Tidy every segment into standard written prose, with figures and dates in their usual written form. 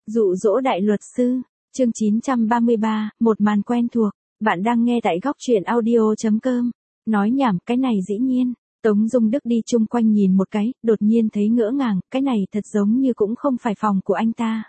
Dụ dỗ đại luật sư, chương 933, một màn quen thuộc, bạn đang nghe tại góc truyện audio.com. Nói nhảm, cái này dĩ nhiên. Tống Dung Đức đi chung quanh nhìn một cái, đột nhiên thấy ngỡ ngàng, cái này thật giống như cũng không phải phòng của anh ta.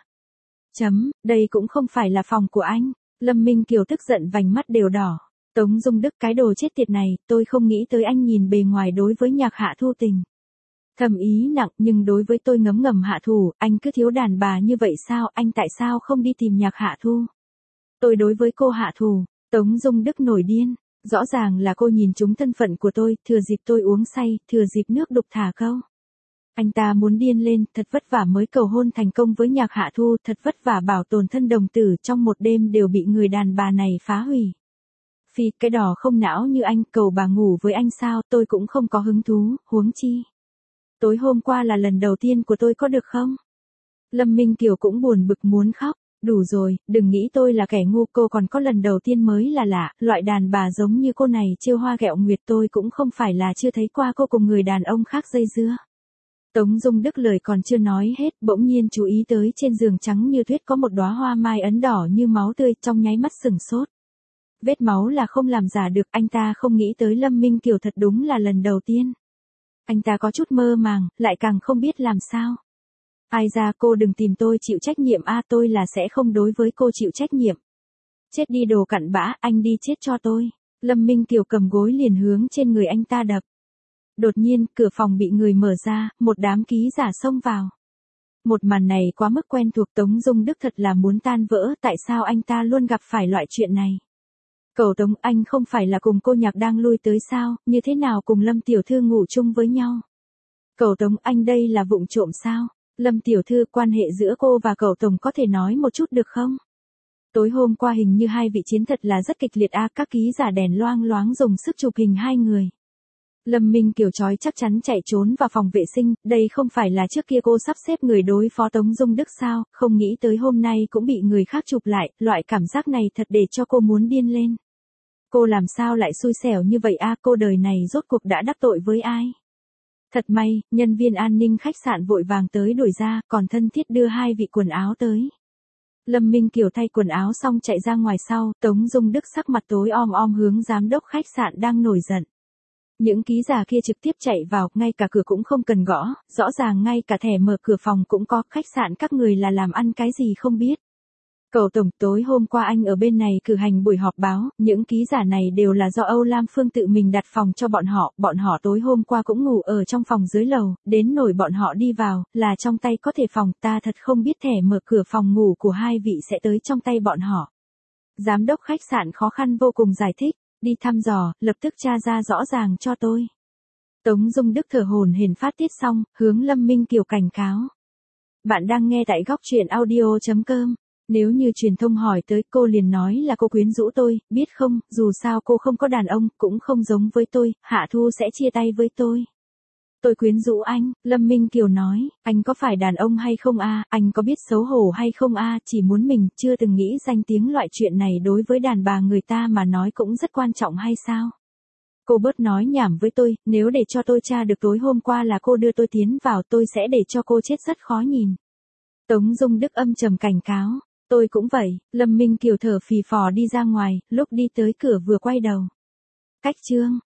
Đây cũng không phải là phòng của anh. Lâm Minh Kiều tức giận vành mắt đều đỏ. Tống Dung Đức, cái đồ chết tiệt này, tôi không nghĩ tới anh nhìn bề ngoài đối với Nhạc Hạ Thu tình thầm ý nặng, nhưng đối với tôi ngấm ngầm hạ thủ, anh cứ thiếu đàn bà như vậy sao, anh tại sao không đi tìm Nhạc Hạ Thu? Tôi đối với cô hạ thủ. Tống Dung Đức nổi điên, rõ ràng là cô nhìn trúng thân phận của tôi, thừa dịp tôi uống say, thừa dịp nước đục thả câu. Anh ta muốn điên lên, thật vất vả mới cầu hôn thành công với Nhạc Hạ Thu, thật vất vả bảo tồn thân đồng tử, trong một đêm đều bị người đàn bà này phá hủy. Phi, cái đỏ không não như anh, cầu bà ngủ với anh sao, tôi cũng không có hứng thú, huống chi. Tối hôm qua là lần đầu tiên của tôi, có được không? Lâm Minh Kiều cũng buồn bực muốn khóc. Đủ rồi, đừng nghĩ tôi là kẻ ngu, cô còn có lần đầu tiên mới là lạ, loại đàn bà giống như cô này trêu hoa ghẹo nguyệt, tôi cũng không phải là chưa thấy qua cô cùng người đàn ông khác dây dưa. Tống Dung Đức lời còn chưa nói hết, bỗng nhiên chú ý tới trên giường trắng như tuyết có một đóa hoa mai ấn đỏ như máu tươi, trong nháy mắt sửng sốt. Vết máu là không làm giả được, anh ta không nghĩ tới Lâm Minh Kiều thật đúng là lần đầu tiên. Anh ta có chút mơ màng, lại càng không biết làm sao. Ai ra, cô đừng tìm tôi chịu trách nhiệm a, tôi là sẽ không đối với cô chịu trách nhiệm. Chết đi đồ cặn bã, anh đi chết cho tôi. Lâm Minh Kiều cầm gối liền hướng trên người anh ta đập. Đột nhiên, cửa phòng bị người mở ra, một đám ký giả xông vào. Một màn này quá mức quen thuộc, Tống Dung Đức thật là muốn tan vỡ, tại sao anh ta luôn gặp phải loại chuyện này. Cậu Tống, anh không phải là cùng cô Nhạc đang lui tới sao, như thế nào cùng Lâm tiểu thư ngủ chung với nhau? Cậu Tống, anh đây là vụng trộm sao? Lâm tiểu thư, quan hệ giữa cô và cậu Tổng có thể nói một chút được không? Tối hôm qua hình như hai vị chiến thật là rất kịch liệt a, các ký giả đèn loang loáng dùng sức chụp hình hai người. Lâm Minh Kiều chói chắc chắn chạy trốn vào phòng vệ sinh, đây không phải là trước kia cô sắp xếp người đối phó Tống Dung Đức sao, không nghĩ tới hôm nay cũng bị người khác chụp lại, loại cảm giác này thật để cho cô muốn điên lên. Cô làm sao lại xui xẻo như vậy a, cô đời này rốt cuộc đã đắc tội với ai? Thật may, nhân viên an ninh khách sạn vội vàng tới đuổi ra, còn thân thiết đưa hai vị quần áo tới. Lâm Minh Kiều thay quần áo xong chạy ra ngoài sau, Tống Dung Đức sắc mặt tối om om hướng giám đốc khách sạn đang nổi giận. Những ký giả kia trực tiếp chạy vào, ngay cả cửa cũng không cần gõ, rõ ràng ngay cả thẻ mở cửa phòng cũng có, khách sạn các người là làm ăn cái gì không biết. Cậu Tổng, tối hôm qua anh ở bên này cử hành buổi họp báo, những ký giả này đều là do Âu Lam Phương tự mình đặt phòng cho bọn họ tối hôm qua cũng ngủ ở trong phòng dưới lầu, đến nổi bọn họ đi vào, là trong tay có thể phòng, ta thật không biết thẻ mở cửa phòng ngủ của hai vị sẽ tới trong tay bọn họ. Giám đốc khách sạn khó khăn vô cùng giải thích, đi thăm dò, lập tức tra ra rõ ràng cho tôi. Tống Dung Đức thở hổn hển phát tiết xong, hướng Lâm Minh Kiều cảnh cáo. Bạn đang nghe tại góc truyện audio.com. Nếu như truyền thông hỏi tới, cô liền nói là cô quyến rũ tôi, biết không, dù sao cô không có đàn ông, cũng không giống với tôi, Hạ Thu sẽ chia tay với tôi. Tôi quyến rũ anh, Lâm Minh Kiều nói, anh có phải đàn ông hay không a, anh có biết xấu hổ hay không a, chỉ muốn mình, chưa từng nghĩ danh tiếng loại chuyện này đối với đàn bà người ta mà nói cũng rất quan trọng hay sao? Cô bớt nói nhảm với tôi, nếu để cho tôi tra được tối hôm qua là cô đưa tôi tiến vào, tôi sẽ để cho cô chết rất khó nhìn. Tống Dung Đức âm trầm cảnh cáo. Tôi cũng vậy, Lâm Minh Kiều thở phì phò đi ra ngoài, lúc đi tới cửa vừa quay đầu. Cách chương.